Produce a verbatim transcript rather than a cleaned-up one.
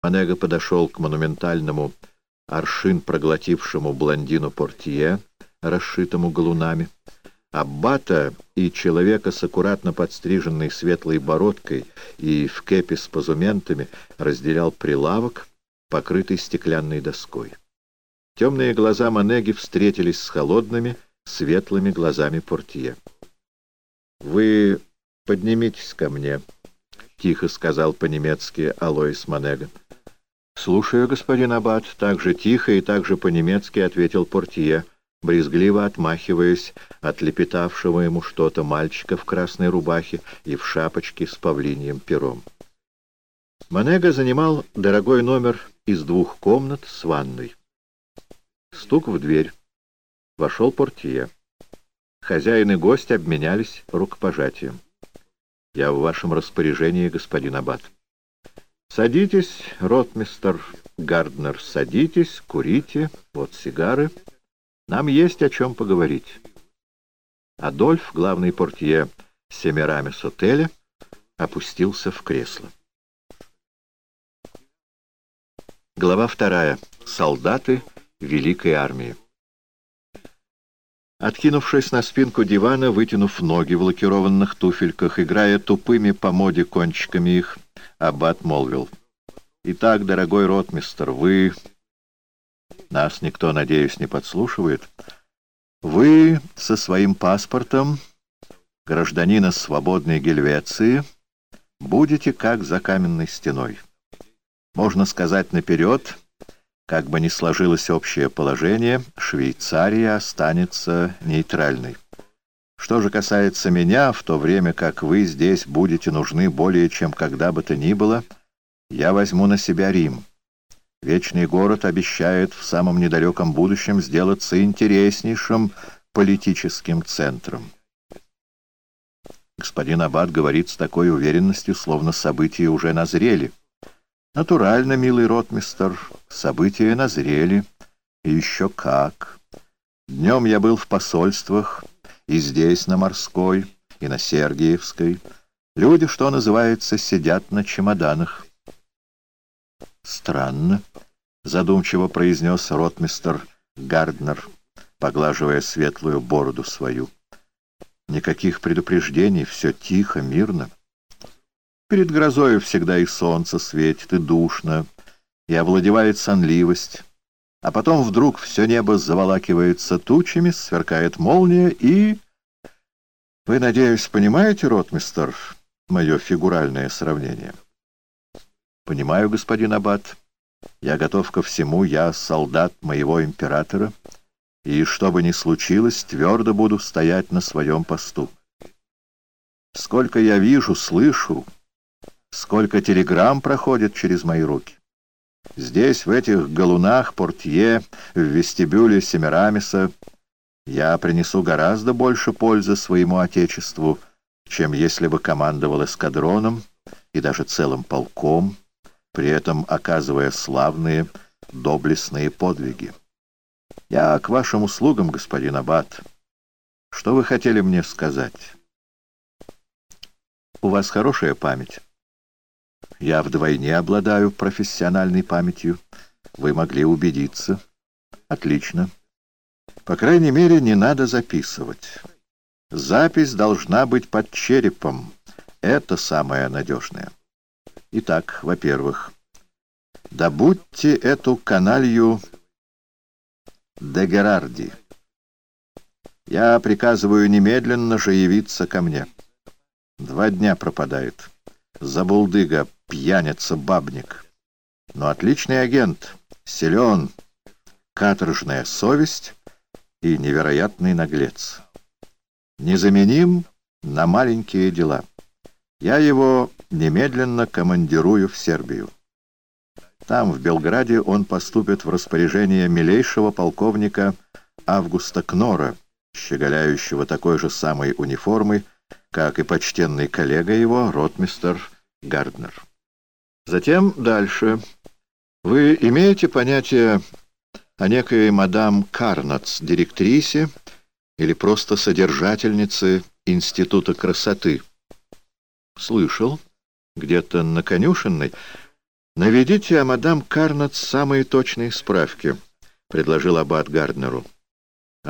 Онега подошел к монументальному, аршин проглотившему блондину портье, расшитому галунами. Аббата и человека с аккуратно подстриженной светлой бородкой и в кепи с позументами разделял прилавок, покрытый стеклянной доской. Темные глаза Монеги встретились с холодными, светлыми глазами портье. «Вы поднимитесь ко мне», — тихо сказал по-немецки Алоис Монега. «Слушаю, господин аббат», — так же тихо и так же по-немецки ответил портье, брезгливо отмахиваясь от лепетавшего ему что-то мальчика в красной рубахе и в шапочке с павлиньим пером. Монега занимал дорогой номер из двух комнат с ванной. Стук в дверь. Вошел портье. Хозяин и гость обменялись рукопожатием. «Я в вашем распоряжении, господин аббат». «Садитесь, ротмистер Гарднер, садитесь, курите, вот сигары. Нам есть о чем поговорить». Адольф, главный портье Семирамис отеля, опустился в кресло. Глава вторая. Солдаты Великой армии. Откинувшись на спинку дивана, вытянув ноги в лакированных туфельках, играя тупыми по моде кончиками их, аббат молвил: «Итак, дорогой ротмистер, вы... Нас никто, надеюсь, не подслушивает. Вы со своим паспортом гражданина свободной Гельвеции будете как за каменной стеной. Можно сказать наперед, как бы ни сложилось общее положение, Швейцария останется нейтральной. Что же касается меня, в то время как вы здесь будете нужны более чем когда бы то ни было, я возьму на себя Рим. Вечный город обещает в самом недалеком будущем сделаться интереснейшим политическим центром». Господин аббат говорит с такой уверенностью, словно события уже назрели. Натурально, милый ротмистер, события назрели. И еще как. Днем я был в посольствах, и здесь, на Морской, и на Сергиевской. Люди, что называется, сидят на чемоданах. «Странно», — задумчиво произнес ротмистер Гарднер, поглаживая светлую бороду свою. «Никаких предупреждений, все тихо, мирно. Перед грозою всегда и солнце светит, и душно, и овладевает сонливость, а потом вдруг все небо заволакивается тучами, сверкает молния, и... Вы, надеюсь, понимаете, ротмистер, мое фигуральное сравнение?» «Понимаю, господин аббат. Я готов ко всему, я солдат моего императора, и, что бы ни случилось, твердо буду стоять на своем посту. Сколько я вижу, слышу, сколько телеграмм проходит через мои руки. Здесь, в этих галунах портье, в вестибюле Семирамиса, я принесу гораздо больше пользы своему отечеству, чем если бы командовал эскадроном и даже целым полком, при этом оказывая славные, доблестные подвиги. Я к вашим услугам, господин аббат. Что вы хотели мне сказать?» «У вас хорошая память». «Я вдвойне обладаю профессиональной памятью. Вы могли убедиться». «Отлично. По крайней мере, не надо записывать. Запись должна быть под черепом. Это самое надежное. Итак, во-первых, добудьте эту каналью де Герарди. Я приказываю немедленно же явиться ко мне. Два дня пропадает. Забулдыга, пьяница, бабник. Но отличный агент, силен, каторжная совесть и невероятный наглец. Незаменим на маленькие дела. Я его немедленно командирую в Сербию. Там, в Белграде, он поступит в распоряжение милейшего полковника Августа Кнора, щеголяющего такой же самой униформой, как и почтенный коллега его, ротмистер Гарднер. Затем дальше. Вы имеете понятие о некой мадам Карнац, директрисе или просто содержательнице Института красоты? Слышал. Где-то на конюшенной. «Наведите о мадам Карнот самые точные справки», — предложил аббат Гарднеру.